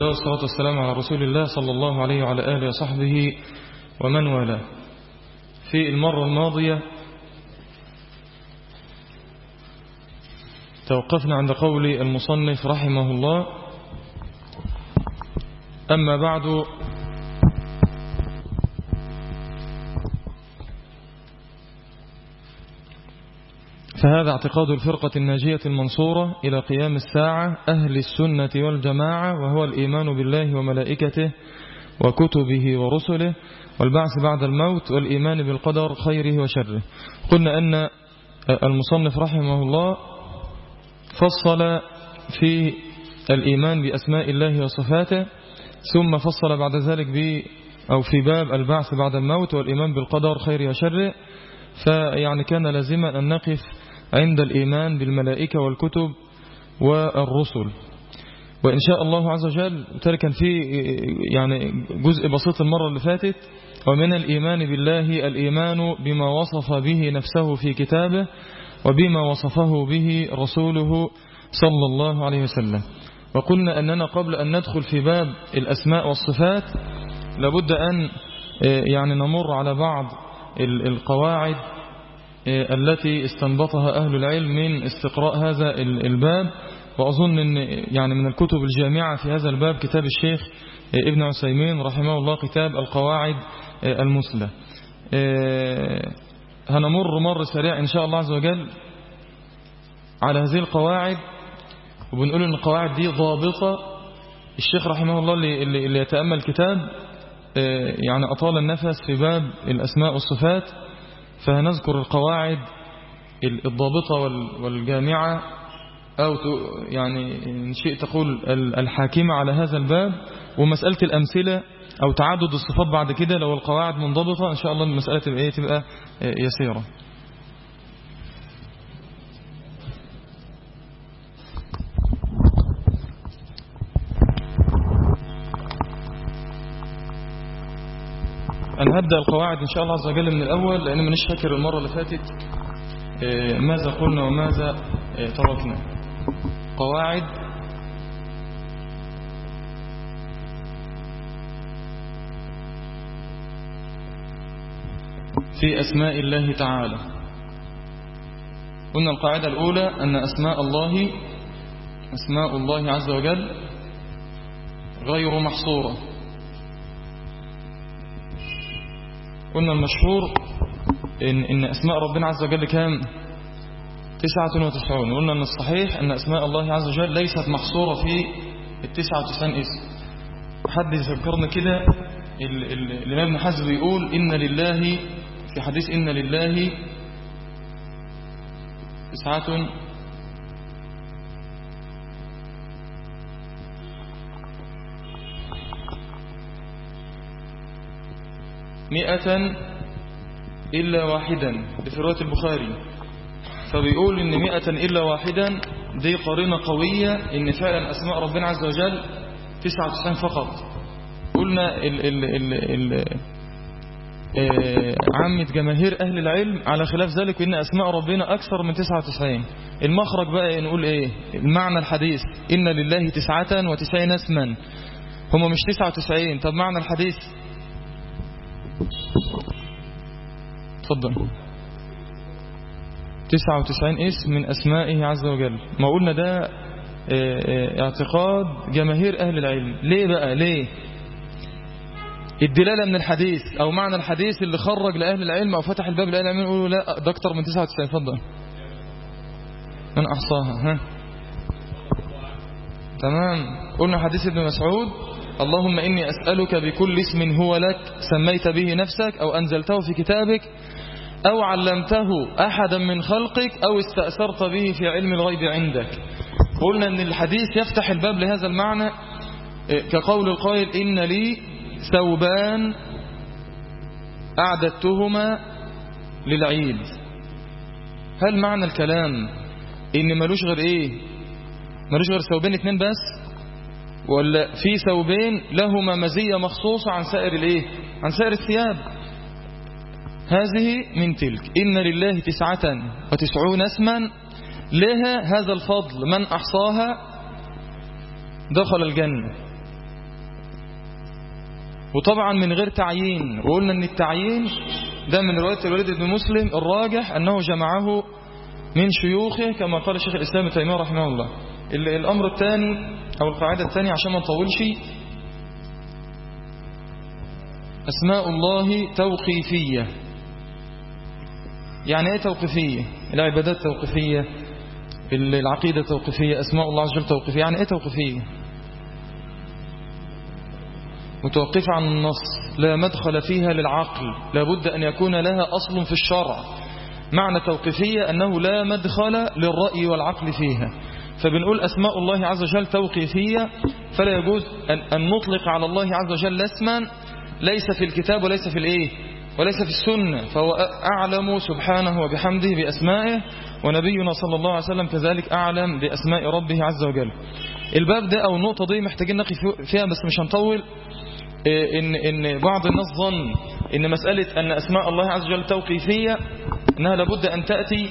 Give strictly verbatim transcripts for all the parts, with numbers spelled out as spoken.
والصلاة والسلام على رسول الله صلى الله عليه وعلى آله وصحبه ومن والاه. في المرة الماضية توقفنا عند قول المصنف رحمه الله: أما بعد، فهذا اعتقاد الفرقة الناجية المنصورة إلى قيام الساعة أهل السنة والجماعة، وهو الإيمان بالله وملائكته وكتبه ورسله والبعث بعد الموت والإيمان بالقدر خيره وشره. قلنا أن المصنف رحمه الله فصل في الإيمان بأسماء الله وصفاته، ثم فصل بعد ذلك ب أو في باب البعث بعد الموت والإيمان بالقدر خيره وشره. فيعني كان لازما أن نقف عند الإيمان بالملائكة والكتب والرسل، وإن شاء الله عز وجل تركا في يعني جزء بسيط المرة اللي فاتت: ومن الإيمان بالله الإيمان بما وصف به نفسه في كتابه وبما وصفه به رسوله صلى الله عليه وسلم. وقلنا أننا قبل أن ندخل في باب الأسماء والصفات لابد أن يعني نمر على بعض القواعد التي استنبطها أهل العلم من استقراء هذا الباب. وأظن أن يعني من الكتب الجامعة في هذا الباب كتاب الشيخ ابن عثيمين رحمه الله، كتاب القواعد المثلى. هنمر مر سريع إن شاء الله عز وجل على هذه القواعد، وبنقول أن القواعد دي ضابطة. الشيخ رحمه الله اللي, اللي يتأمل الكتاب يعني أطال النفس في باب الأسماء والصفات، فهنذكر القواعد الضابطة والجامعة، أو يعني إن شئت تقول الحاكمة على هذا الباب، ومسألة الأمثلة أو تعدد الصفات بعد كده لو القواعد منضبطة إن شاء الله المسألة تبقى, تبقى يسيرة. أنا هبدأ القواعد إن شاء الله عز وجل من الأول، لأن منش فاكر المرة اللي فاتت ماذا قلنا وماذا تركنا. قواعد في أسماء الله تعالى. قلنا القاعدة الأولى أن أسماء الله أسماء الله عز وجل غير محصورة. قلنا المشهور إن, إن أسماء ربنا عز وجل كام؟ تسعة وتسعون. قلنا أن الصحيح أن أسماء الله عز وجل ليست محصورة في التسعة وتسعين اسم. حد يذكرنا كده الإمام ابن حزم يقول إن لله في حديث إن لله تسعة مئة إلا واحدا في رواية البخاري. فبيقول إن مئة إلا واحدا دي قرينة قوية إن فعلا أسماء ربنا عز وجل تسعة وتسعين فقط. قلنا ال ال ال ال عامة جماهير أهل العلم على خلاف ذلك، إن أسماء ربنا أكثر من تسعة وتسعين. المخرج بقى نقول إيه المعنى الحديث؟ إن لله تسعة وتسعين اسما، هم مش تسعة وتسعين. طب معنى الحديث تفضل. تسعة وتسعين اسم من أسمائه عز وجل. ما قلنا ده اعتقاد جماهير أهل العلم. ليه بقى؟ ليه الدلالة من الحديث أو معنى الحديث اللي خرج لأهل العلم أو فتح الباب لأهل العلم يقولوا لا ده أكتر من تسعة وتسعين. فضل من أحصاها. ها تمام. قلنا حديث ابن مسعود: اللهم إني أسألك بكل اسم هو لك سميت به نفسك أو أنزلته في كتابك أو علمته أحدا من خلقك أو استأثرت به في علم الغيب عندك. قلنا أن الحديث يفتح الباب لهذا المعنى، كقول القائل: إن لي ثوبان أعددتهما للعيد. هل معنى الكلام إن ملوش غير إيه ملوش غير ثوبين اتنين بس، ولا في ثوبين لهما مزية مخصوصة عن سائر الإيه عن سائر الثياب؟ هذه من تلك. إن لله تسعة وتسعون اسما لها هذا الفضل، من أحصاها دخل الجنة. وطبعا من غير تعيين. وقلنا ان التعيين ده من رواية الوليد بن مسلم الراجح أنه جمعه من شيوخه كما قال الشيخ الإسلام ابن تيمية رحمه الله. الأمر الثاني أو القاعدة الثانية عشان ما نطولش، أسماء الله توقيفية. يعني ايه توقيفية؟ العبادات توقيفية، العقيدة توقيفية، أسماء الله عز وجل توقيفية. يعني ايه توقيفية؟ متوقفة عن النص، لا مدخل فيها للعقل، لابد أن يكون لها أصل في الشرع. معنى توقيفية أنه لا مدخل للرأي والعقل فيها. فبنقول أسماء الله عز وجل توقيفية، فلا يجوز أن نطلق على الله عز وجل اسما ليس في الكتاب وليس في الإيه وليس في السنة. فهو أعلم سبحانه وبحمده بأسمائه، ونبينا صلى الله عليه وسلم كذلك أعلم بأسماء ربه عز وجل. الباب ده أو النقطة دي محتاجين نقف فيها بس مش هنطول. إن, إن بعض الناس ظن إن مسألة أن أسماء الله عز وجل توقيفية أنها لابد أن تأتي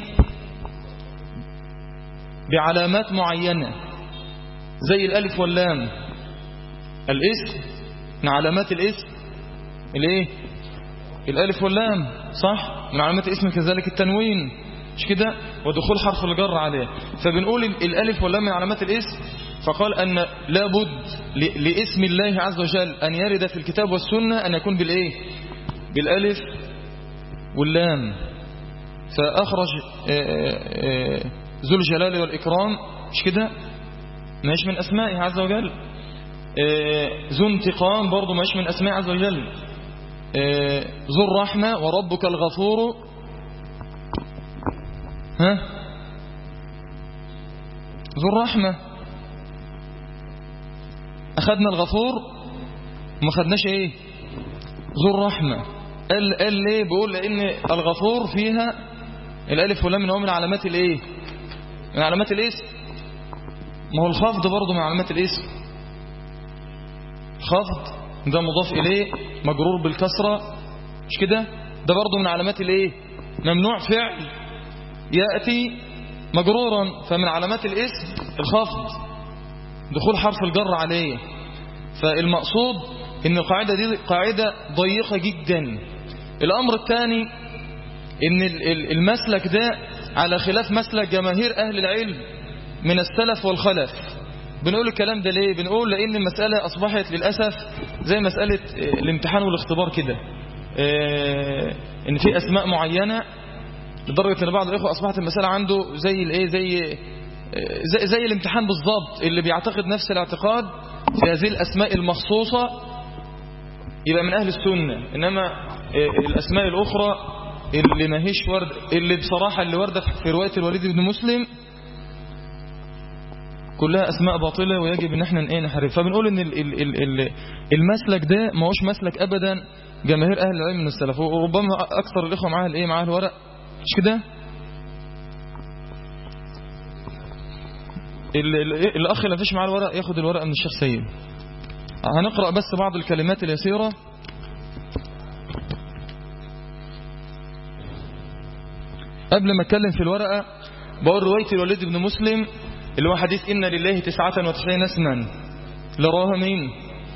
بعلامات معينة زي الألف واللام. الاسم من علامات الاسم الايه؟ الألف واللام، صح؟ من علامات الاسم كذلك التنوين، مش كده؟ ودخول حرف الجر عليه. فبنقول الألف واللام من علامات الاسم، فقال أن لابد لاسم الله عز وجل أن يرد في الكتاب والسنة أن يكون بالإيه؟ بالألف واللام. فأخرج ذو الجلال والإكرام، مش كده؟ ماش من أسمائه عز وجل. ذو انتقام برضو ماش من أسمائه عز وجل. ذو الرحمة وربك الغفور، ها؟ ذو الرحمة. أخذنا الغفور وما خدناش إيه؟ ذو الرحمة. قال قال ليه؟ بقول لأن الغفور فيها الألف واللام من هو من علامات الإيه؟ من علامات الاسم. ما هو الخفض برضو من علامات الاسم. خفض ده مضاف إليه مجرور بالكسرة، مش كده؟ ده برضو من علامات الإيه؟ ممنوع فعل يأتي مجرورا، فمن علامات الاسم الخفض، دخول حرف الجر عليه. فالمقصود ان القاعدة دي قاعدة ضيقة جدا. الأمر الثاني ان المسلك ده على خلاف مسلك جماهير أهل العلم من السلف والخلف. بنقول الكلام ده ليه؟ بنقول لأن المسألة أصبحت للأسف زي مسألة الامتحان والاختبار كده، ان في أسماء معينة لدرجة ان بعض الإخوة أصبحت المسألة عنده زي الايه زي زي, زي الامتحان بالضبط. اللي بيعتقد نفس الاعتقاد في هذه الأسماء المخصوصة يبقى من أهل السنة. إنما الأسماء الأخرى اللي ما هيش ورد، اللي بصراحة اللي وردة في رواية الوليد بن مسلم كلها أسماء باطلة ويجب ان احنا ايه نحرف. فبنقول ان ال ال ال المسلك ده ما هوش مسلك أبدا جماهير أهل العلم من السلف، وربما أكثر الإخوة معاه الايه معاه الورق، مش كده؟ الأخ اللي مفيش معاه الورق ياخد الورق من الشيخ سيد. هنقرأ بس بعض الكلمات اليسيرة. قبل ما اتكلم في الورقة بقول رواية الوليد بن مسلم اللي هو حديث إن لله تسعة وتسعين اسما، لرواها مين؟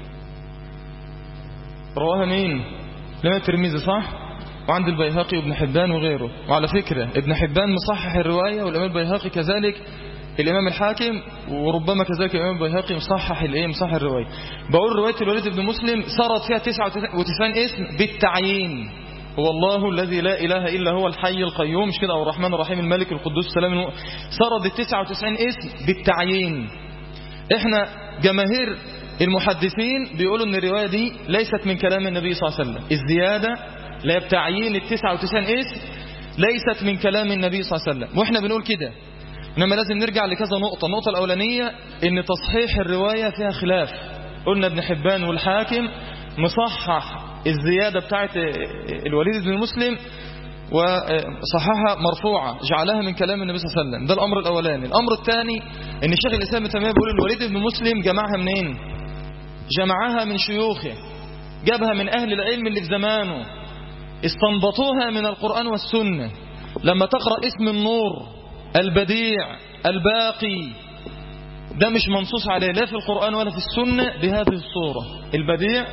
رواها مين؟ لما الترمذي، صح؟ وعند البيهقي وابن حبان وغيره. وعلى فكرة ابن حبان مصحح الرواية، والإمام البيهقي كذلك، الإمام الحاكم، وربما كذلك الإمام البيهقي مصحح الإيه مصحح الرواية. بقول رواية الوليد بن مسلم سرت فيها تسعة وتسعين اسم بالتعيين. هو الله الذي لا إله إلا هو الحي القيوم، مش كده؟ أو الرحمن الرحيم الملك القدوس السلام الم... سرد التسعة وتسعين اسم بالتعيين. إحنا جماهير المحدثين بيقولوا أن الرواية دي ليست من كلام النبي صلى الله عليه وسلم. الزيادة لا بتعيين التسعة وتسعين اسم ليست من كلام النبي صلى الله عليه وسلم، وإحنا بنقول كده. إنما لازم نرجع لكذا نقطة. النقطة الأولانية إن تصحيح الرواية فيها خلاف. قلنا ابن حبان والحاكم مصحح الزيادة بتاعت الوليد بن مسلم وصححها مرفوعة، جعلها من كلام النبي صلى الله عليه وسلم. ده الأمر الأولاني. الأمر الثاني إن الشيخ الإسلام ابن تيمية بيقول الوليد بن مسلم جمعها منين؟ جمعها من شيوخه، جابها من أهل العلم اللي في زمانه، استنبطوها من القرآن والسنة. لما تقرأ اسم النور، البديع، الباقي، ده مش منصوص عليه لا في القرآن ولا في السنة بهذه الصورة. البديع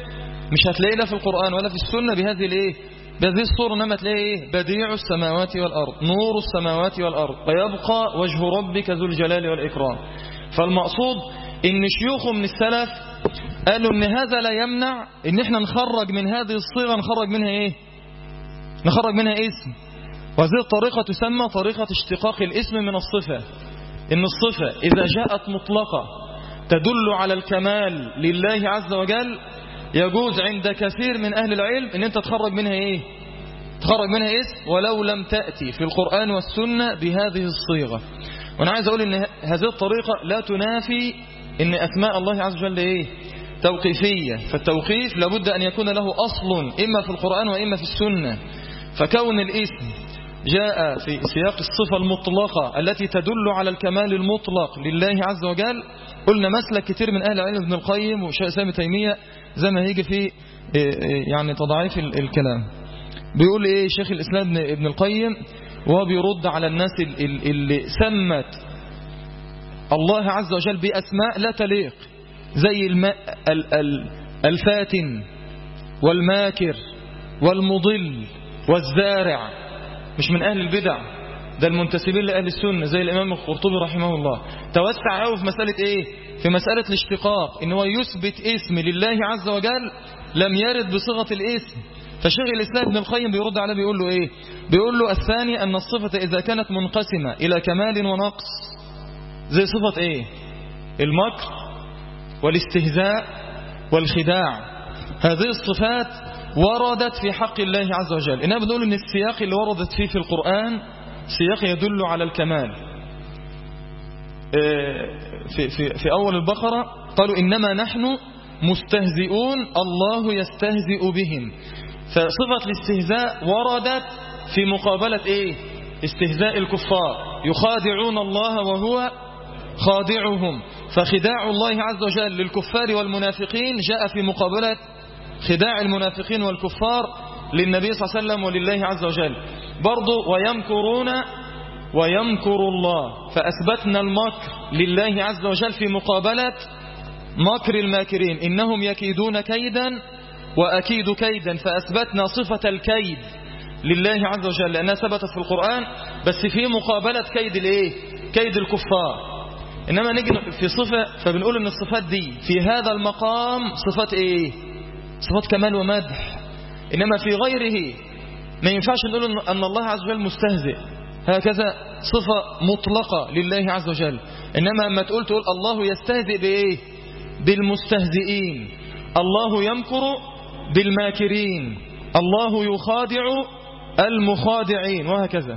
مش هتلاقيه لا في القرآن ولا في السنة بهذه الايه بهذه الصورة، انما تلاقيه ايه بديع السماوات والأرض، نور السماوات والأرض، ويبقى وجه ربك ذو الجلال والإكرام. فالمقصود ان شيوخ من السلف قالوا ان هذا لا يمنع ان احنا نخرج من هذه الصيغة، نخرج منها ايه نخرج منها اسم. وهذه الطريقة تسمى طريقة اشتقاق الاسم من الصفة. ان الصفة اذا جاءت مطلقة تدل على الكمال لله عز وجل، يجوز عند كثير من اهل العلم ان انت تخرج منها ايه تخرج منها اسم ولو لم تأتي في القرآن والسنة بهذه الصيغة. وانا عايز اقول ان هذه الطريقة لا تنافي ان اسماء الله عز وجل ايه توقيفية، فالتوقيف لابد ان يكون له اصل اما في القرآن واما في السنة. فكون الاسم جاء في سياق الصفة المطلقة التي تدل على الكمال المطلق لله عز وجل، قلنا مسلك كتير من اهل العلم، ابن القيم وشيخ الاسلام ابن تيمية زي ما هيجي في يعني تضعيف الكلام. بيقول ايه شيخ الاسلام ابن القيم وهو بيرد على الناس اللي سمت الله عز وجل بأسماء لا تليق، زي الماء الفاتن والماكر والمضل والزارع، مش من أهل البدع، ده المنتسبين لأهل السنة زي الإمام القرطبي رحمه الله. توسع قوي في مسألة إيه في مسألة الاشتقاق، إن هو يثبت اسم لله عز وجل لم يرد بصيغة الاسم. فشيخ الإسلام ابن القيم بيرد عليه بيقول له إيه بيقول له الثاني أن الصفة إذا كانت منقسمة إلى كمال ونقص، زي صفة إيه المكر والاستهزاء والخداع، هذه الصفات وردت في حق الله عز وجل. إنها بنقول إن السياق اللي وردت فيه في القرآن سياق يدل على الكمال. في, في, في أول البقرة قالوا إنما نحن مستهزئون الله يستهزئ بهم، فصفة الاستهزاء وردت في مقابلة إيه استهزاء الكفار، يخادعون الله وهو خادعهم، فخداع الله عز وجل للكفار والمنافقين جاء في مقابلة خداع المنافقين والكفار للنبي صلى الله عليه وسلم ولله عز وجل. برضو ويمكرون ويمكر الله، فأثبتنا المكر لله عز وجل في مقابلة مكر الماكرين، إنهم يكيدون كيدا وأكيد كيدا، فأثبتنا صفة الكيد لله عز وجل لأنها ثبتت في القرآن بس في مقابلة كيد الايه كيد الكفار. إنما نجي في صفة فبنقول إن الصفات دي في هذا المقام صفات ايه صفات كمال ومدح، إنما في غيره ما ينفعش نقول أن الله عز وجل مستهزئ، هكذا صفة مطلقة لله عز وجل. إنما لما تقول تقول الله يستهزئ بإيه بالمستهزئين، الله يمكر بالماكرين، الله يخادع المخادعين، وهكذا.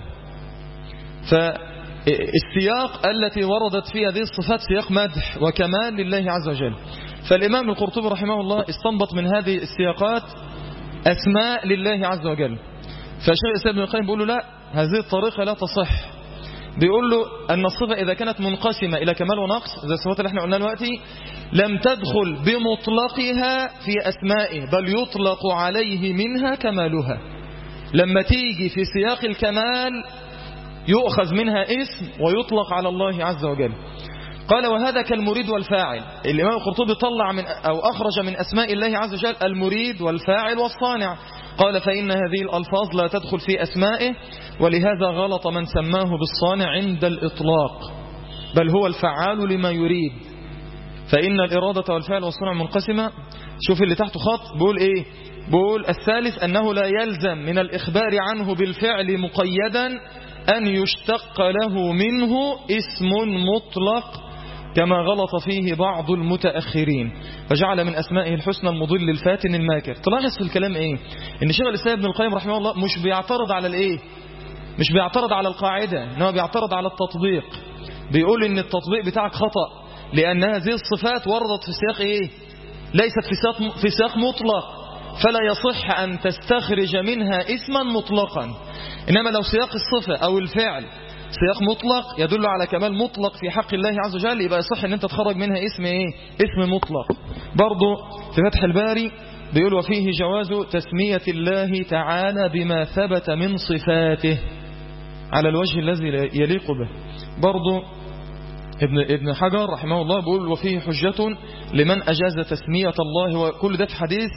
فالسياق التي وردت فيها هذه الصفات سياق مدح وكمال لله عز وجل. فالإمام القرطبي رحمه الله استنبط من هذه السياقات أسماء لله عز وجل. فالشيخ الإسلام ابن القيم بيقول له لا، هذه الطريقة لا تصح. بيقول له أن الصفة إذا كانت منقسمة إلى كمال ونقص زي الصفات اللي احنا قلنا دلوقتي لم تدخل بمطلقها في أسمائه، بل يطلق عليه منها كمالها. لما تيجي في سياق الكمال يؤخذ منها اسم ويطلق على الله عز وجل. قال وهذا كالمريد والفاعل. الإمام القرطبي طلع من أو أخرج من أسماء الله عز وجل المريد والفاعل والصانع. قال فإن هذه الألفاظ لا تدخل في أسمائه، ولهذا غلط من سماه بالصانع عند الإطلاق، بل هو الفعال لما يريد. فإن الإرادة والفعل والصنع منقسمة. شوف اللي تحته خط بقول إيه بقول الثالث أنه لا يلزم من الإخبار عنه بالفعل مقيدا أن يشتق له منه اسم مطلق كما غلط فيه بعض المتأخرين، فجعل من أسمائه الحسنى المضل الفاتن الماكر. تلاحظ في الكلام إيه إن شيخ الإسلام ابن القيم رحمه الله مش بيعترض على الإيه مش بيعترض على القاعدة، إنما بيعترض على التطبيق. بيقول إن التطبيق بتاعك خطأ، لأن هذه الصفات وردت في سياق إيه ليست في سياق في سياق مطلق، فلا يصح أن تستخرج منها اسما مطلقا. إنما لو سياق الصفة أو الفعل سياق مطلق يدل على كمال مطلق في حق الله عز وجل، يبقى يصح أن أنت تخرج منها اسم إيه اسم مطلق. برضو في فتح الباري بيقول وفيه جواز تسمية الله تعالى بما ثبت من صفاته على الوجه الذي يليق به. برضو ابن ابن حجر رحمه الله بيقول وفيه حجة لمن أجاز تسمية الله، وكل ده في حديث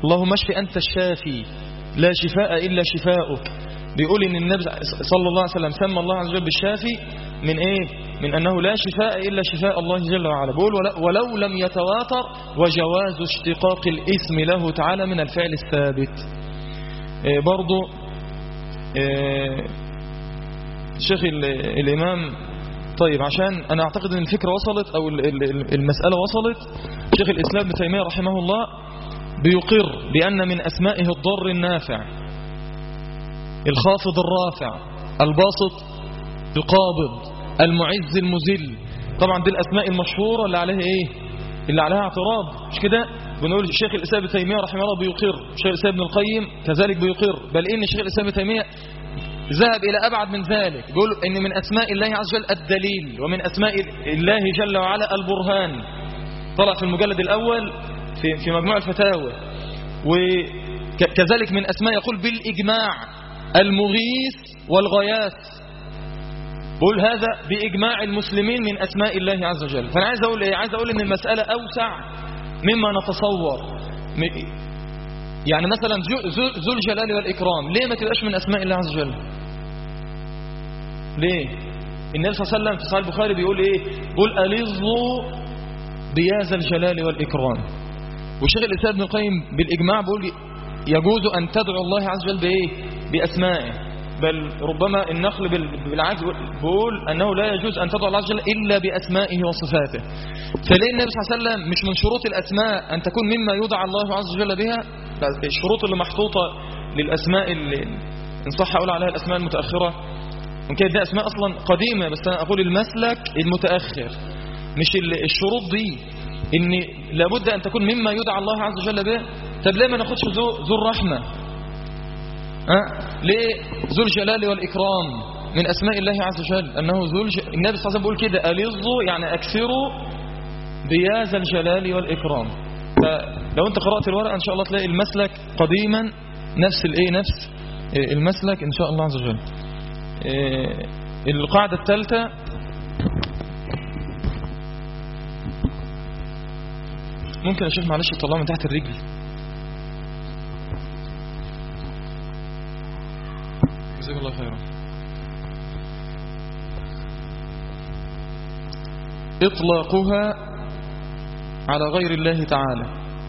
اللهم اشف أنت الشافي لا شفاء إلا شفاؤك. بيقول إن النبي صلى الله عليه وسلم سمى الله عز وجل بالشافي من إيه؟ من أنه لا شفاء إلا شفاء الله جل وعلا. بيقول ولو لم يتواتر وجواز اشتقاق الاسم له تعالى من الفعل الثابت. إيه برضو إيه شيخ الإمام. طيب عشان أنا أعتقد أن الفكرة وصلت أو المسألة وصلت. شيخ الإسلام ابن تيمية رحمه الله بيقر بأن من أسمائه الضر النافع، الخافض الرافع، الباسط القابض، المعز المذل. طبعا دي الأسماء المشهورة اللي عليها إيه؟ اللي عليها اعتراض، مش كده؟ بنقول الشيخ الإسلام ابن تيمية رحمه الله بيقر، الشيخ الإسلام ابن القيم كذلك بيقر، بل إن الشيخ الإسلام ابن تيمية ذهب إلى أبعد من ذلك. بيقول إن من أسماء الله عز وجل الدليل، ومن أسماء الله جل وعلا البرهان. طلع في المجلد الأول في في مجموع الفتاوى. وكذلك من أسماء يقول بالإجماع المغيث والغياث. بقول هذا بإجماع المسلمين من أسماء الله عز وجل. فأنا عايز أقول إيه؟ عايز أقول إن المسألة أوسع مما نتصور. يعني مثلا ذو الجلال والإكرام ليه ما تبقاش من أسماء الله عز وجل؟ ليه؟ النبي صلى الله عليه وسلم في صحيح البخاري بيقول إيه؟ بيقول ألظوا بيا ذا الجلال والإكرام. والشيخ الإسلام ابن القيم بالإجماع بيقول يجوز أن تدعو الله عز وجل بإيه؟ بأسمائه. بل ربما النقل بالعكس بيقول أنه لا يجوز أن تدعو الله عز وجل إلا بأسمائه وصفاته. فليه النبي صلى الله عليه وسلم مش من شروط الأسماء أن تكون مما يدعى الله عز وجل بها؟ الشروط اللي محطوطة للأسماء اللي إن صح أقول عليها الأسماء المتأخرة، ممكن دي أسماء أصلا قديمة، بس أنا أقول المسلك المتأخر، مش الشروط دي إن لابد أن تكون مما يدعى الله عز وجل به. طب ليه ما ناخدش ذو ذو الرحمة؟ أه؟ ليه ذو الجلال والإكرام من أسماء الله عز وجل أنه ذو الج... النبي صلى الله عليه وسلم بيقول كده ألظوا يعني أكثروا بيا ذا الجلال والإكرام. فلو أنت قرأت الورقة إن شاء الله تلاقي المسلك قديما نفس الإيه نفس المسلك إن شاء الله عز وجل. القاعدة الثالثة ممكن يا شيخ معلش يطلعوا من تحت الرجل. جزاك الله خيرا. إطلاقها على غير الله تعالى.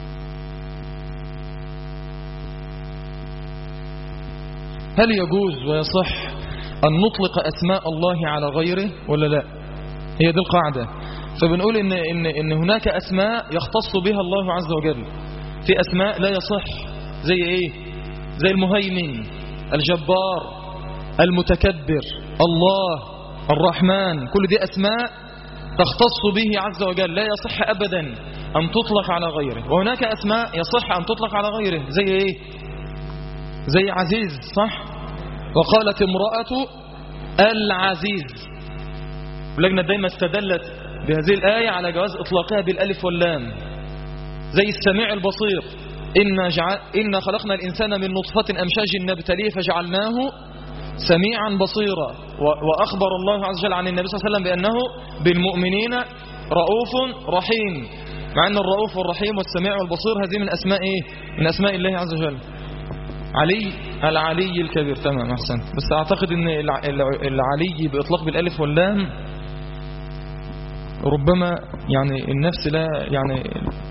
هل يجوز ويصح أن نطلق أسماء الله على غيره ولا لا؟ هي دي القاعدة. فبنقول إن, إن, إن هناك أسماء يختص بها الله عز وجل، في أسماء لا يصح. زي إيه؟ زي المهيمن، الجبار، المتكبر، الله، الرحمن. كل دي أسماء تختص به عز وجل، لا يصح أبدا أن تطلق على غيره. وهناك أسماء يصح أن تطلق على غيره. زي إيه؟ زي عزيز، صح؟ وقالت امرأة العزيز. ولجنة دايما استدلت بهذه الآية على جواز إطلاقها بالألف واللام. زي السميع البصير، إن, جعل إن خلقنا الإنسان من نطفة أمشاج نبتليه فجعلناه سميعا بصيرا. وأخبر الله عز وجل عن النبي صلى الله عليه وسلم بأنه بالمؤمنين رؤوف رحيم، مع أن الرؤوف والرحيم والسميع والبصير هذه من أسماء إيه؟ من أسماء الله عز وجل. علي العلي الكبير. تمام، أحسن. بس أعتقد أن العلي بإطلاق بالألف واللام ربما يعني النفس لا يعني.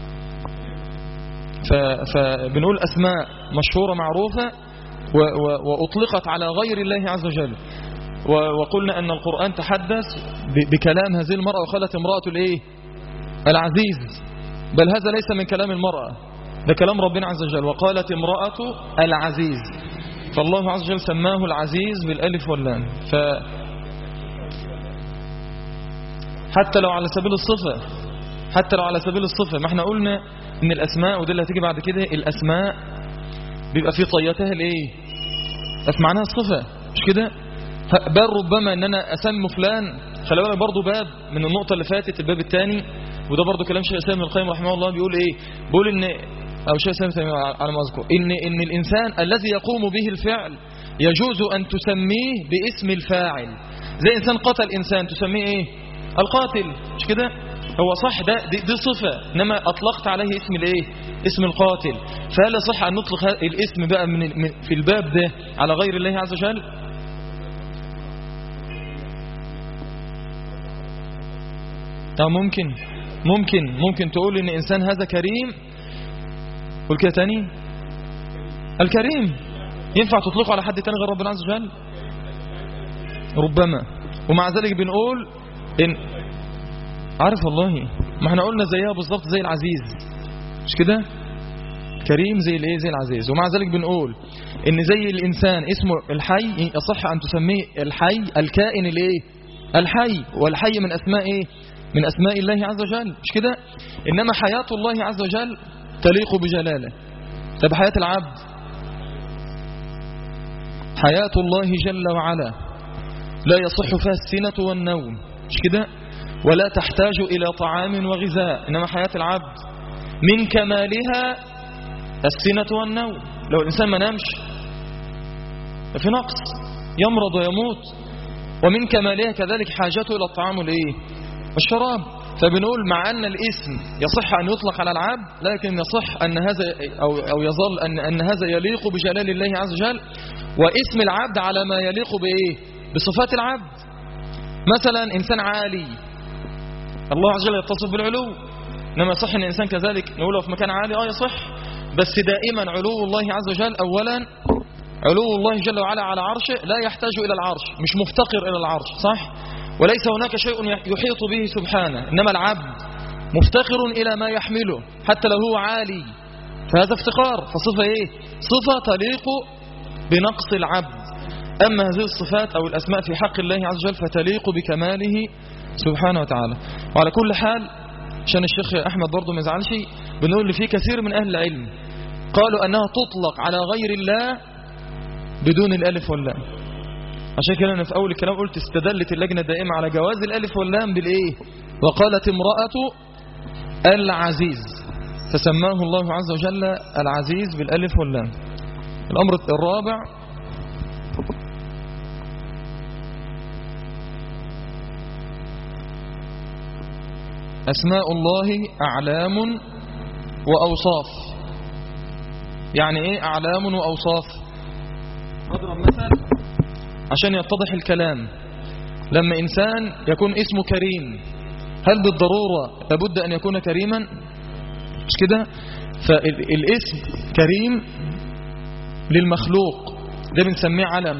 فبنقول أسماء مشهورة معروفة وأطلقت على غير الله عز وجل. وقلنا أن القرآن تحدث بكلام هذه المرأة وقالت امرأة الإيه؟ العزيز. بل هذا ليس من كلام المرأة، ده كلام ربنا عز وجل. وقالت امرأة العزيز، فالله عز وجل سماه العزيز بالألف واللام. ف حتى لو على سبيل الصفة، حتى لو على سبيل الصفة، ما احنا قلنا ان الأسماء، وده اللي هتيجي بعد كده، الأسماء بيبقى في طياتها الايه؟ في معناها الصفة، مش كده؟ بل ربما ان انا اسمي فلان. خلي بالك برضه باب من النقطة اللي فاتت، الباب الثاني، وده برضه كلام شيخ الإسلام ابن القيم رحمه الله. بيقول ايه؟ بيقول ان او شيخ الإسلام على ما اذكر ان ان الانسان الذي يقوم به الفعل يجوز ان تسميه باسم الفاعل. زي انسان قتل انسان تسميه ايه؟ القاتل، مش كده؟ هو صح ده دي, دي صفة، إنما أطلقت عليه اسم الإيه؟ اسم القاتل. فهل صح أن نطلق الاسم بقى من في الباب ده على غير الله عز وجل؟ أو ممكن ممكن ممكن تقول إن إنسان هذا كريم. قول كده تاني. الكريم ينفع تطلقه على حد تاني غير ربنا عز وجل؟ ربما. ومع ذلك بنقول إن عارف والله ما احنا قلنا زيها بالظبط زي العزيز، مش كده؟ كريم زي الايه؟ زي العزيز. ومع ذلك بنقول ان زي الانسان اسمه الحي يصح ان تسميه الحي، الكائن الايه؟ الحي. والحي من اسماء ايه؟ من اسماء الله عز وجل، مش كده؟ انما حياة الله عز وجل تليق بجلاله. طب حياة العبد، حياة الله جل وعلا لا يصح فيها السنة والنوم، مش كده؟ ولا تحتاج إلى طعام وغذاء. إنما حياة العبد من كمالها السنة والنوم. لو الإنسان ما نامش في نقص، يمرض ويموت. ومن كمالها كذلك حاجته إلى الطعام والإيه؟ والشراب. فبنقول مع أن الاسم يصح أن يطلق على العبد، لكن يصح أن هذا أو, أو يظل أن, أن هذا يليق بجلال الله عز وجل، واسم العبد على ما يليق بإيه؟ بصفات العبد. مثلا إنسان عالي، الله عز وجل يتصف بالعلو، إنما صح أن الإنسان كذلك نقوله في مكان عالي. آه يصح، بس دائما علو الله عز وجل أولا علو الله جل وعلا على عرشه لا يحتاج إلى العرش، مش مفتقر إلى العرش، صح؟ وليس هناك شيء يحيط به سبحانه. إنما العبد مفتقر إلى ما يحمله حتى لو هو عالي، فهذا افتقار. فصفة إيه؟ صفة تليق بنقص العبد. أما هذه الصفات أو الأسماء في حق الله عز وجل فتليق بكماله سبحانه وتعالى. وعلى كل حال عشان الشيخ أحمد برضو ما يزعلش، بنقول اللي فيه كثير من أهل العلم قالوا أنها تطلق على غير الله بدون الألف واللام. عشان كده أنا في أول الكلام قلت استدلت اللجنة الدائمة على جواز الألف واللام بالإيه؟ وقالت امرأة العزيز، فسماه الله عز وجل العزيز بالألف واللام. الأمر الرابع أسماء الله أعلام وأوصاف. يعني إيه أعلام وأوصاف؟ أضرب مثل عشان يتضح الكلام. لما إنسان يكون اسمه كريم، هل بالضرورة لابد أن يكون كريما؟ مش كده؟ فالاسم كريم للمخلوق ده بنسميه علم.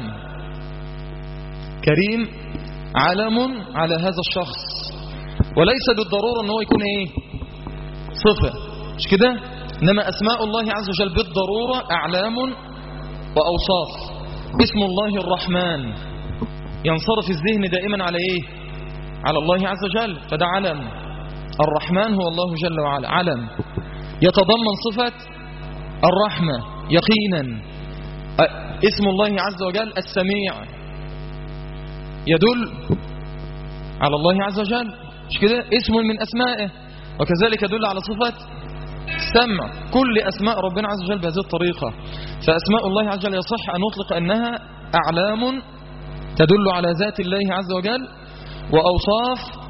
كريم علم على هذا الشخص، وليس بالضرورة أنه يكون إيه؟ صفة، مش كده؟ إنما أسماء الله عز وجل بالضرورة أعلام وأوصاف. اسم الله الرحمن ينصرف الذهن دائما على إيه؟ على الله عز وجل، فده علم. الرحمن هو الله جل وعلا، علم يتضمن صفة الرحمة يقينا. اسم الله عز وجل السميع يدل على الله عز وجل، مش كده؟ اسم من أسمائه، وكذلك يدل على صفة السمع. كل أسماء ربنا عز وجل بهذه الطريقة. فأسماء الله عز وجل يصح أن نطلق أنها أعلام تدل على ذات الله عز وجل، وأوصاف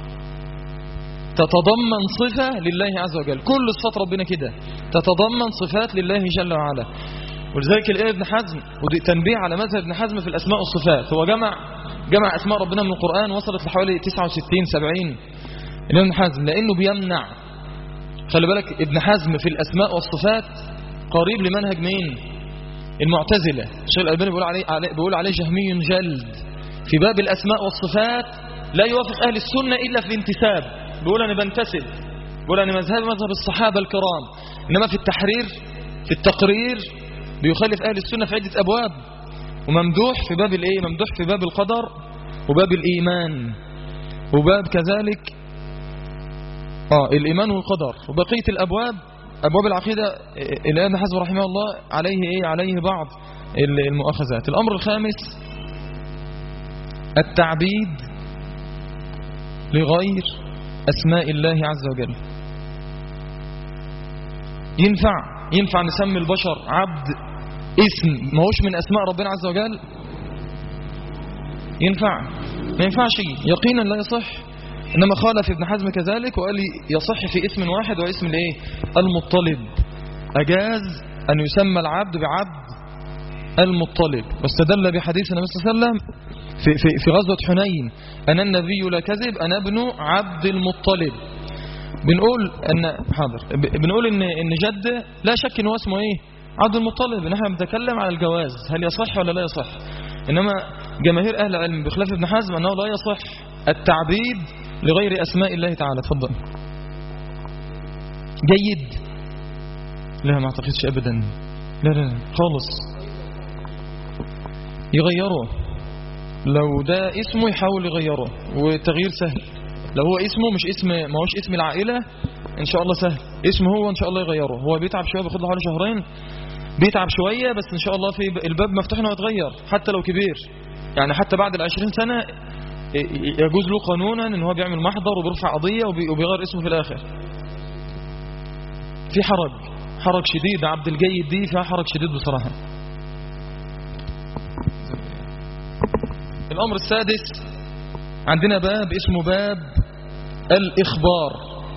تتضمن صفة لله عز وجل. كل صفات ربنا كده تتضمن صفات لله جل وعلا. ولذلك الإمام ابن حزم، ودي تنبيه على مذهب ابن حزم في الأسماء والصفات، هو جمع جمع أسماء ربنا من القرآن وصلت لحوالي تسعة وستين سبعين. الإمام ابن حزم لأنه بيمنع، خلي بالك ابن حزم في الأسماء والصفات قريب لمنهج مين؟ المعتزلة. الشيخ الألباني بيقول عليه بيقول عليه جهمي جلد. في باب الأسماء والصفات لا يوافق أهل السنة إلا في الانتساب، بيقول أنا بنتسب، بيقول أنا مذهب مذهب الصحابة الكرام. إنما في التحرير في التقرير بيخالف أهل السنة في عدة أبواب، وممدوح في باب الإيه؟ ممدوح في باب القدر وباب الإيمان وباب كذلك آه الإيمان والقدر، وبقية الأبواب أبواب العقيدة الإمام حزم رحمه الله عليه إيه؟ عليه بعض المؤاخذات. الأمر الخامس التعبيد لغير أسماء الله عز وجل. ينفع ينفع نسمي البشر عبد اسم ما هوش من أسماء ربنا عز وجل؟ ينفع؟ ما ينفعش، يقينا لا يصح. إنما خالف ابن حزم كذلك وقال لي يصح في اسم واحد واسم الايه المطلب، أجاز أن يسمى العبد بعبد المطلب، واستدل بحديث النبي صلى الله عليه وسلم في, في, في غزوة حنين أن النبي لا كذب أنا ابن عبد المطلب. بنقول أن حاضر بنقول إن إن جد لا شك إن هو اسمه إيه عبد المطلب، نحن بنتكلم على الجواز هل يصح ولا لا يصح. إنما جماهير أهل العلم بخلاف ابن حزم أنه لا يصح التعبيد لغير أسماء الله تعالى. تفضل. جيد لا ما أعتقدش أبدا، لا لا خالص، يغيره لو ده اسمه يحاول يغيره والتغيير سهل. لو هو اسمه مش اسم ما هوش اسم العائلة إن شاء الله سهل، اسمه هو إن شاء الله يغيره. هو بيتعب شوية بياخد له حوالي شهرين بيتعب شوية بس إن شاء الله في الباب مفتوح إنه يتغير حتى لو كبير، يعني حتى بعد العشرين سنة يجوز له قانونا إن هو بيعمل محضر وبيرفع قضية وبيغير اسمه في الآخر. في حرج حرج شديد، عبد الجيد دي فيها حرج شديد بصراحة. الأمر السادس عندنا باب اسمه باب الإخبار.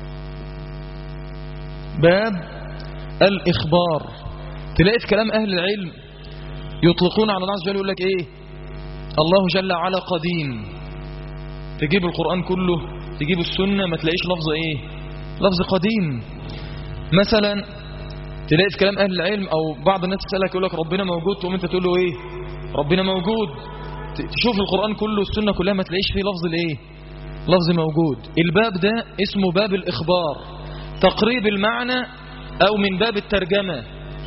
باب الإخبار تلاقي في كلام أهل العلم يطلقون على الله عز وجل يقول لك إيه الله جل وعلا قديم، تجيب القرآن كله تجيب السنة ما تلاقيش لفظ إيه لفظ قديم. مثلا تلاقي في كلام أهل العلم أو بعض الناس تسألك يقول لك ربنا موجود تقوم أنت تقول له إيه ربنا موجود، تشوف القرآن كله والسنة كلها ما تلاقيش فيه لفظ الإيه لفظ موجود. الباب ده اسمه باب الإخبار، تقريب المعنى أو من باب الترجمة،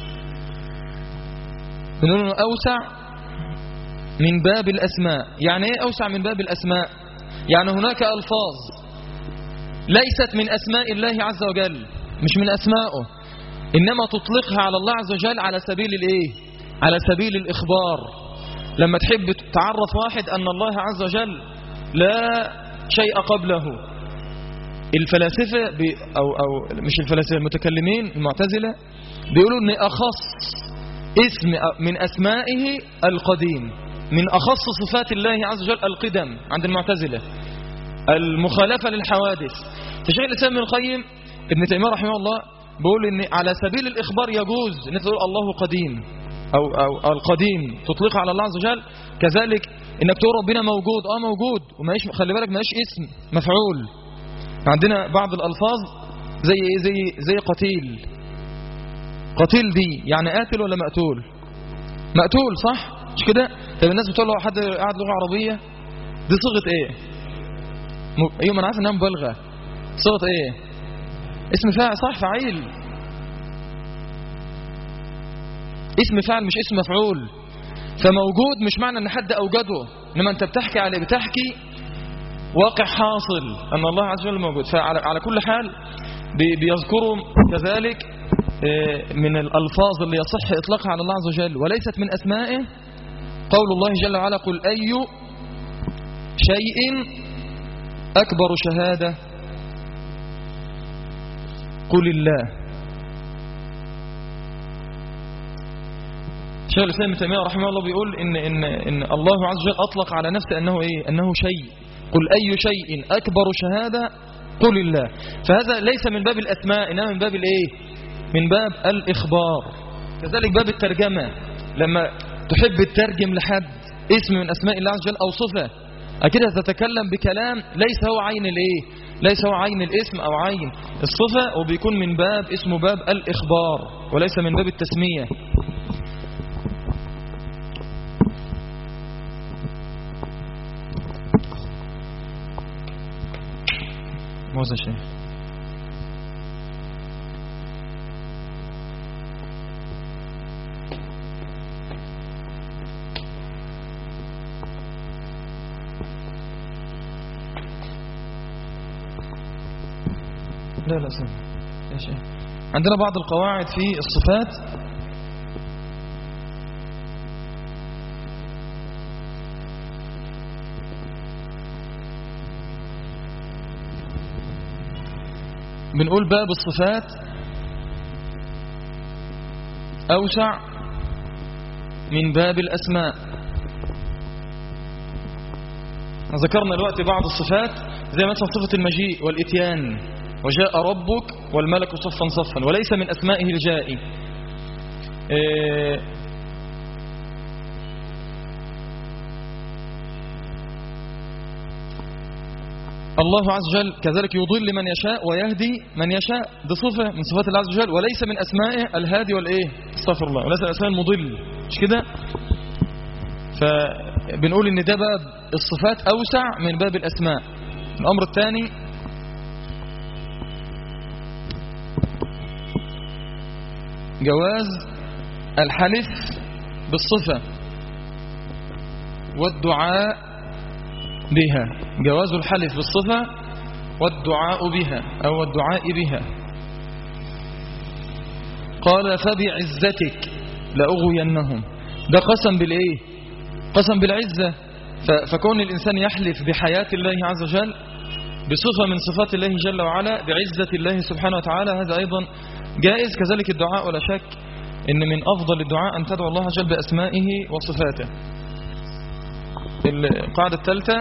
بنقول انه أوسع من باب الأسماء. يعني إيه أوسع من باب الأسماء؟ يعني هناك ألفاظ ليست من أسماء الله عز وجل، مش من أسمائه، إنما تطلقها على الله عز وجل على سبيل الإيه على سبيل الإخبار. لما تحب تعرف واحد أن الله عز وجل لا شيء قبله، الفلاسفة بي أو, أو مش الفلاسفة المتكلمين المعتزلة بيقولوا أن أخص اسم من أسمائه القديم، من أخص صفات الله عز وجل القدم عند المعتزلة، المخالفة للحوادث. فشيخ الإسلام ابن القيم ابن تيمية رحمه الله بيقول أن على سبيل الإخبار يجوز أن تقول الله قديم أو, أو, أو القديم تطلقها على الله عز وجل، كذلك انك تقول ربنا موجود اه موجود وماش خلي بالك ماش اسم مفعول. عندنا بعض الالفاظ زي ايه زي زي قتيل. قتيل دي يعني قاتل ولا مقتول؟ مقتول صح مش كده؟ طب الناس بتقول له حد قاعد لغه عربيه دي صيغه ايه؟ م... ايوه ما انا عارف انها مبالغه. صيغه ايه؟ اسم فاعل صح فعيل، اسم فاعل مش اسم مفعول. فموجود مش معنى ان حد اوجده، انما انت بتحكي عليه بتحكي واقع حاصل ان الله عز وجل موجود. فعلى على كل حال بيذكروا كذلك من الالفاظ اللي يصح اطلاقها على الله عز وجل وليست من اسمائه قول الله جل وعلا قل اي شيء اكبر شهاده قل الله. شيخ الإسلام ابن تيمية رحمه الله بيقول إن, إن, إن الله عز وجل أطلق على نفسه أنه إيه؟ أنه شيء. قل أي شيء أكبر شهادة قل الله. فهذا ليس من باب الأسماء إنما من باب الإيه؟ من باب الإخبار. كذلك باب الترجمة لما تحب الترجم لحد اسم من أسماء الله عز وجل أو صفة أكيد تتكلم بكلام ليس هو عين الإيه؟ ليس هو عين الاسم أو عين الصفة، وبيكون من باب اسمه باب الإخبار وليس من باب التسمية. موزة شيء لا لا سمع يا شيء. عندنا بعض القواعد في الصفات بنقول باب الصفات أوسع من باب الأسماء. ذكرنا دلوقتي بعض الصفات زي مثلا صفة المجيء والإتيان، وجاء ربك والملك صفا صفا، وليس من أسمائه الجائي. إيه الله عز وجل كذلك يضل من يشاء ويهدي من يشاء، دي صفة من صفات الله عز وجل، وليس من أسمائه الهادي والإيه استغفر الله، وليس من أسمائه المضل، مش كده؟ فبنقول إن ده باب الصفات أوسع من باب الأسماء. الأمر الثاني جواز الحلف بالصفة والدعاء بها، جواز الحلف بالصفة والدعاء بها أو الدعاء بها. قال فبعزتك لأغوينهم، ده قسم بالإيه؟ قسم بالعزة. فكون الإنسان يحلف بحياة الله عز وجل بصفة من صفات الله جل وعلا بعزة الله سبحانه وتعالى، هذا أيضا جائز. كذلك الدعاء، ولا شك إن من أفضل الدعاء أن تدعو الله عز وجل بأسمائه وصفاته. القاعدة الثالثة،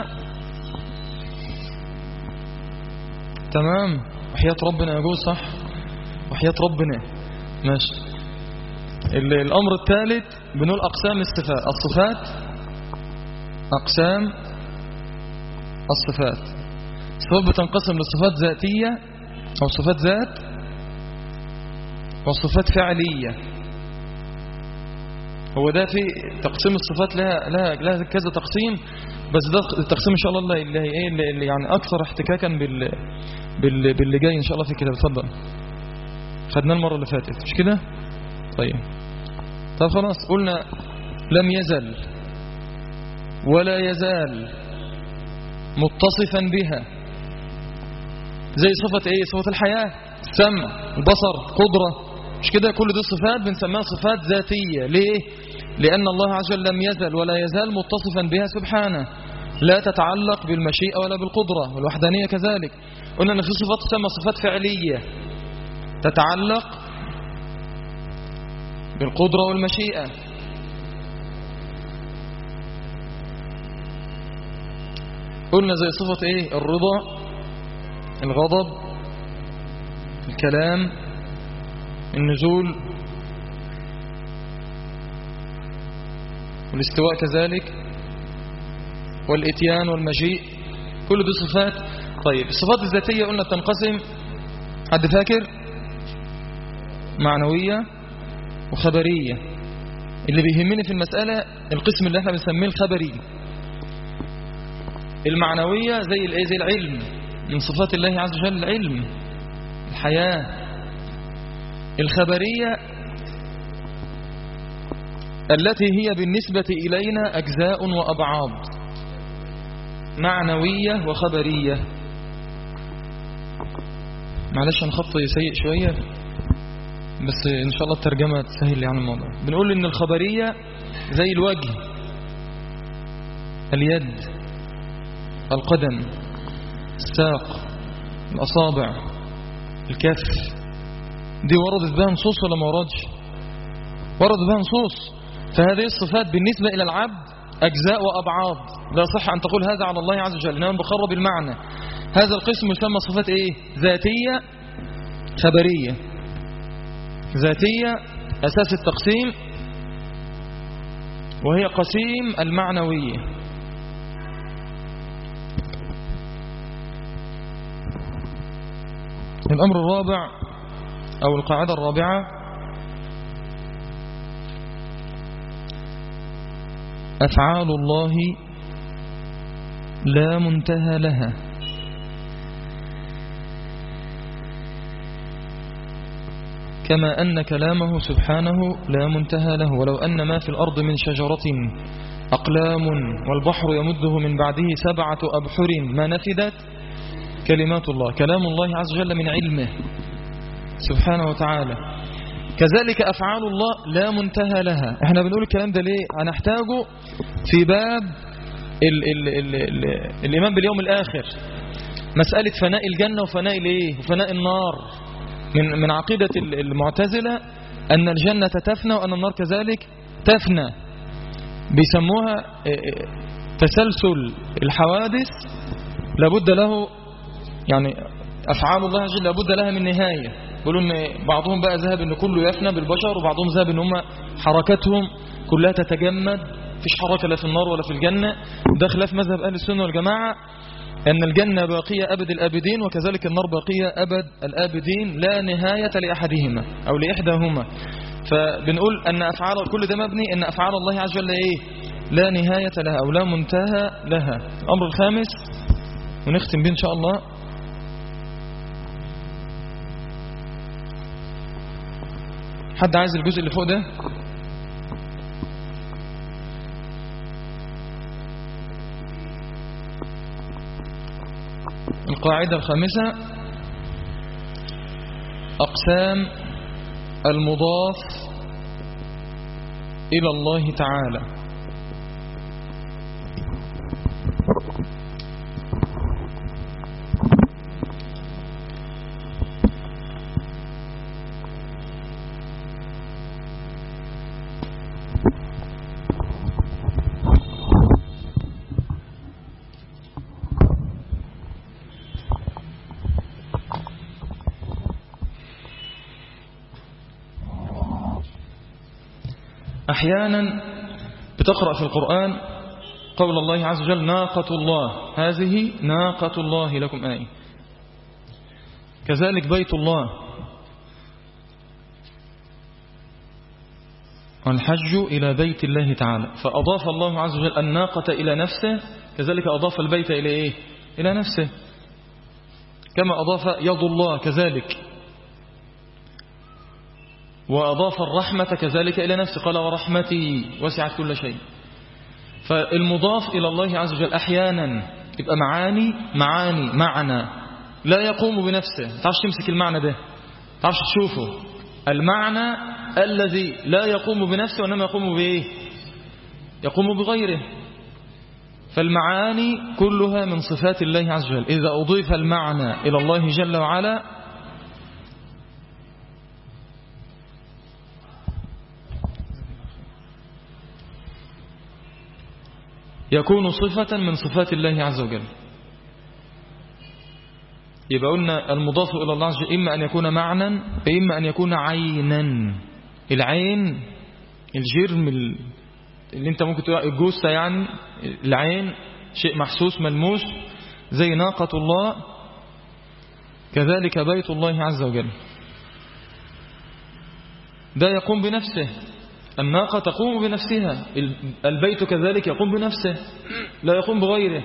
تمام، وحياة ربنا يجوز، صح، وحياة ربنا ماشي. الأمر الثالث بنقول أقسام الصفات، الصفات أقسام الصفات. الصفات بتنقسم لصفات ذاتية أو صفات ذات، وصفات فعلية. هو ده في تقسيم الصفات لها لها لها كذا تقسيم، بس ده التقسيم إن شاء الله اللي هي إيه اللي يعني أكثر احتكاكا بال بال باللي جاي إن شاء الله في الكتاب. اتفضل، خدناه المرة اللي فاتت مش كده؟ طيب طب خلاص، قلنا لم يزل ولا يزال متصفا بها، زي صفة ايه؟ صفة الحياة، السمع، البصر، قدرة، مش كده؟ كل دي صفات بنسميها صفات ذاتية. ليه؟ لأن الله عز وجل لم يزل ولا يزال متصفا بها سبحانه، لا تتعلق بالمشيئة ولا بالقدرة، والوحدانية كذلك. قلنا أن في صفات تسمى صفات فعلية تتعلق بالقدرة والمشيئة. قلنا زي صفة ايه؟ الرضا، الغضب، الكلام، النزول، والاستواء كذلك، والاتيان والمجيء، كل دي صفات. طيب الصفات الذاتية قلنا تنقسم، حد فاكر؟ معنوية وخبرية. اللي بيهمني في المسألة القسم اللي احنا بنسميه الخبري. المعنوية زي الايه؟ زي العلم، من صفات الله عز وجل العلم، الحياة. الخبرية التي هي بالنسبة إلينا أجزاء وأبعاد، معنوية وخبرية. معلش أنا خطي سيء شوية، بس إن شاء الله الترجمة تسهل لي عن الموضوع. بنقول إن الخبرية زي الوجه، اليد، القدم، الساق، الأصابع، الكف، دي وردت بها نصوص ولا ما وردش؟ ورد بها نصوص. فهذه الصفات بالنسبة إلى العبد أجزاء وأبعاد، لا صح أن تقول هذا على الله عز وجل، إنما بخرب المعنى. هذا القسم يسمى صفات إيه؟ ذاتية خبرية. ذاتية أساس التقسيم، وهي قسيم المعنوية. الأمر الرابع أو القاعدة الرابعة، أفعال الله لا منتهى لها، كما أن كلامه سبحانه لا منتهى له. ولو أن ما في الأرض من شجرة أقلام والبحر يمده من بعده سبعة أبحر ما نفدت كلمات الله. كلام الله عز وجل من علمه سبحانه وتعالى. كذلك أفعال الله لا منتهى لها. احنا بنقول الكلام ده ليه؟ هنحتاجه في باب ال ال ال ال الإيمان باليوم الآخر، مسألة فناء الجنة وفناء الايه وفناء النار. من من عقيدة المعتزلة أن الجنة تفنى وأن النار كذلك تفنى. بيسموها تسلسل الحوادث لابد له يعني أفعال الله عز وجل لابد لها من نهاية. يقولوا إن بعضهم بقى ذهب إن كله يفنى بالبشر، وبعضهم ذهب إن هم حركاتهم كلها تتجمد، فيش حركة لا في النار ولا في الجنة. ده خلاف مذهب أهل السنة والجماعة، أن الجنة باقية أبد الآبدين، وكذلك النار باقية أبد الآبدين لا نهاية لأحدهما أو لإحداهما. فبنقول أن أفعال كل ده مبني أن أفعال الله عز وجل إيه؟ لا نهاية لها أو لا منتهى لها. الأمر الخامس ونختم به إن شاء الله، حد عايز الجزء اللي فوق ده؟ القاعدة الخامسة: أقسام المضاف إلى الله تعالى. أحيانا بتقرأ في القرآن قول الله عز وجل: ناقة الله، هذه ناقة الله لكم آية. كذلك بيت الله، والحج إلى بيت الله تعالى، فأضاف الله عز وجل الناقة إلى نفسه، كذلك أضاف البيت إلى إيه؟ إلى نفسه، كما أضاف يد الله كذلك، وأضاف الرحمة كذلك إلى نفسه، قال: ورحمتي وسعت كل شيء. فالمضاف إلى الله عز وجل أحيانا يبقى معاني معاني معنى لا يقوم بنفسه، ما تعرفش تمسك المعنى ده، ما تعرفش تشوفه، المعنى الذي لا يقوم بنفسه وإنما يقوم بإيه؟ يقوم بغيره. فالمعاني كلها من صفات الله عز وجل، إذا أضيف المعنى إلى الله جل وعلا يكون صفة من صفات الله عز وجل. يبقى قلنا المضاف إلى الله عز وجل إما أن يكون معنى وإما أن يكون عينا. العين الجرم اللي انت ممكن تقول الجوسة، يعني العين شيء محسوس ملموس زي ناقة الله، كذلك بيت الله عز وجل ده يقوم بنفسه، الناقة تقوم بنفسها، البيت كذلك يقوم بنفسه لا يقوم بغيره.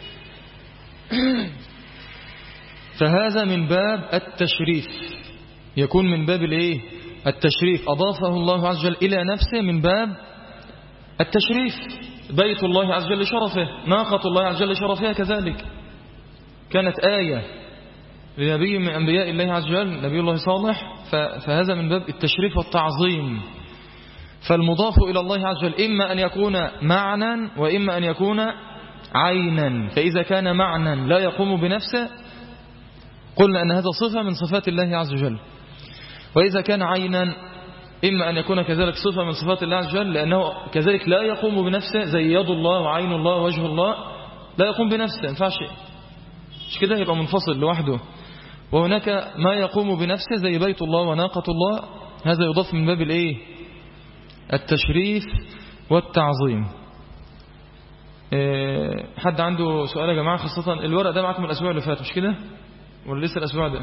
فهذا من باب التشريف، يكون من باب الايه؟ التشريف، أضافه الله عز وجل إلى نفسه من باب التشريف. بيت الله عز وجل شرفه، ناقة الله عز وجل شرفها كذلك، كانت آية لنبي من أنبياء الله عز وجل نبي الله صالح، فهذا من باب التشريف والتعظيم. فالمضاف إلى الله عز وجل إما أن يكون معنى وإما أن يكون عينا. فإذا كان معنى لا يقوم بنفسه قلنا أن هذا صفة من صفات الله عز وجل، وإذا كان عينا إما أن يكون كذلك صفة من صفات الله عز وجل، لأنه كذلك لا يقوم بنفسه، زي يد الله وعين الله ووجه الله لا يقوم بنفسه، ما ينفعش مش كده، يبقى منفصل لوحده. وهناك ما يقوم بنفسه زي بيت الله وناقة الله، هذا يضاف من باب الايه؟ التشريف والتعظيم. إيه حد عنده سؤال يا جماعة؟ خاصة الورق ده معكم الأسبوع اللي فات مش كده ولا لسه الأسبوع ده؟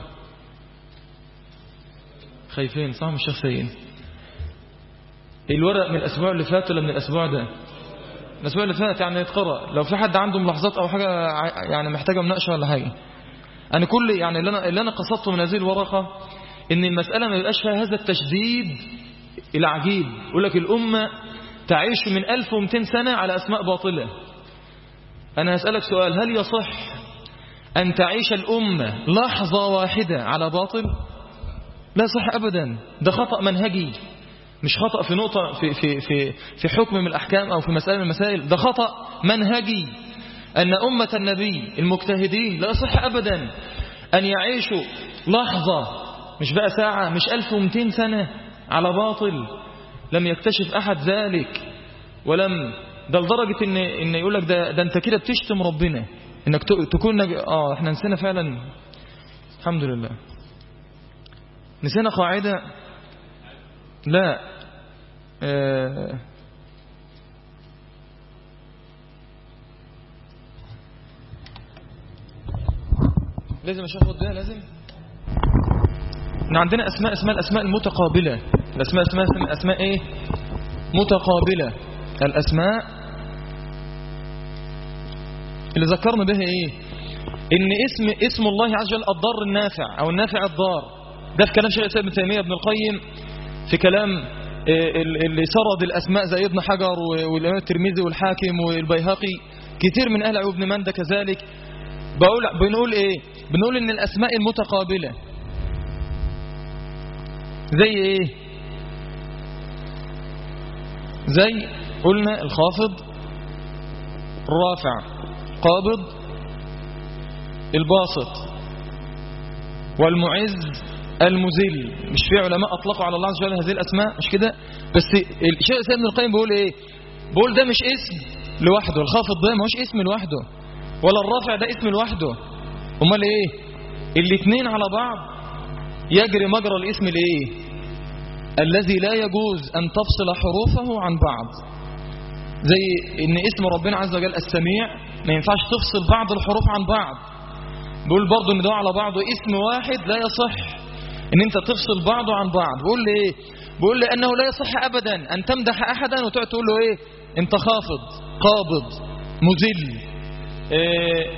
خايفين صح؟ مش شخصيين. الورق من الأسبوع اللي فات ولا من الأسبوع ده؟ الأسبوع اللي فات يعني يتقرأ. لو في حد عنده ملاحظات أو حاجة يعني محتاجة مناقشة ولا حاجة، أنا كل يعني اللي أنا, اللي أنا قصدته من هذه الورقة إن المسألة ما يبقاش فيها هذا التشديد العجيب. يقول لك الأمة تعيش من ألف ومئتين سنة على أسماء باطلة. أنا هسألك سؤال: هل يصح أن تعيش الأمة لحظة واحدة على باطل؟ لا يصح أبدا. ده خطأ منهجي، مش خطأ في نقطة في, في, في, في حكم من الأحكام أو في مسألة من المسائل، ده خطأ منهجي. أن أمة النبي المجتهدين لا يصح أبدا أن يعيشوا لحظة، مش بقى ساعة، مش ألف ومئتين سنة على باطل. لم يكتشف أحد ذلك، ولم ده لدرجة إن, إن يقول لك ده, ده أنت كده بتشتم ربنا، إنك تكون نبي. آه إحنا نسينا فعلا الحمد لله. نسينا قاعدة. لا آه لازم اشوف ده لازم ان عندنا اسماء اسماء الاسماء المتقابله. الاسماء اسماء اسماء ايه متقابله. الاسماء اللي ذكرنا بها ايه ان اسم اسم الله عز وجل الضار النافع او النافع الضار. ده في كلام شيخ الاسلام ابن تيميه ابن القيم، في كلام اللي سرد الاسماء زي ابن حجر والامام الترمذي والحاكم والبيهقي، كتير من اهل ابن مندى كذلك. بقول بنقول ايه بنقول ان الاسماء المتقابله زي ايه؟ زي قلنا الخافض الرافع، قابض الباسط، والمعز المذل. مش في علماء اطلقوا على الله عز وجل هذه الاسماء؟ مش كده؟ بس الشيخ الاسلام ابن القيم بيقول ايه؟ بيقول ده مش اسم لوحده، الخافض ده ماهوش اسم لوحده، ولا الرافع ده اسم لوحده. امال ايه؟ الاثنين على بعض يجري مجرى الاسم الايه الذي لا يجوز ان تفصل حروفه عن بعض. زي ان اسم ربنا عز وجل السميع ما ينفعش تفصل بعض الحروف عن بعض. بيقول برضه ان ده على بعضه اسم واحد لا يصح ان انت تفصل بعضه عن بعض. بيقول لي ايه؟ بيقول لي انه لا يصح ابدا ان تمدح احدا وتقعد تقول له ايه انت خافض قابض مذل إيه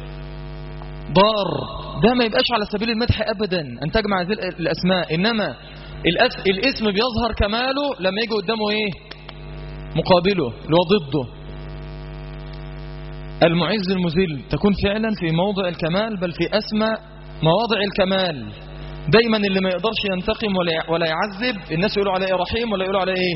ضار. ده ما يبقاش على سبيل المدح ابدا ان تجمع هذه الاسماء. انما الاسم بيظهر كماله لما يجي قدامه ايه مقابله اللي هو ضده. المعز المذل تكون فعلا في موضع الكمال، بل في اسمى مواضع الكمال. دايما اللي ما يقدرش ينتقم ولا يعذب الناس يقولوا عليه رحيم ولا يقولوا عليه ايه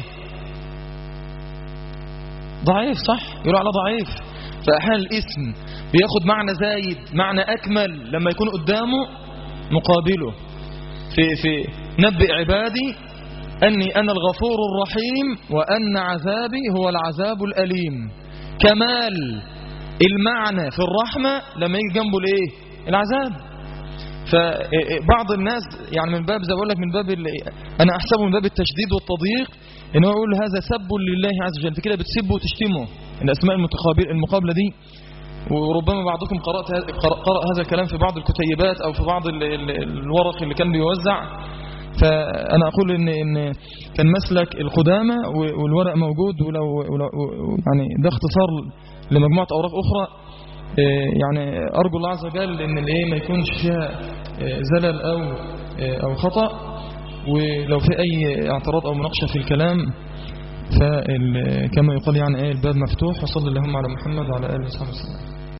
ضعيف، صح؟ يقولوا عليه ضعيف. فاحيانا الاسم بياخد معنى زايد، معنى اكمل لما يكون قدامه مقابله. في في نبئ عبادي اني انا الغفور الرحيم وان عذابي هو العذاب الاليم. كمال المعنى في الرحمه لما يجي جنبه الايه العذاب. فبعض الناس يعني من باب زي بقول لك من باب انا احسبه من باب التشديد والتضييق ان هو يقول هذا سب لله عز وجل، انت كده بتسبه وتشتمه. الاسماء المتقابله المقابله دي، وربما بعضكم قرأت قرأ هذا الكلام في بعض الكتيبات او في بعض الورق اللي كان بيوزع. فانا اقول ان ان كان مسلك القدامى والورق موجود، ولو, ولو يعني ده اختصار لمجموعه اوراق اخرى. يعني ارجو الله عز وجل ان الايه ما يكونش فيها زلل او او خطأ، ولو في اي اعتراض او مناقشه في الكلام فكما يقال يعني ايه الباب مفتوح. وصلى اللهم على محمد وعلى اله وصحبه وسلم.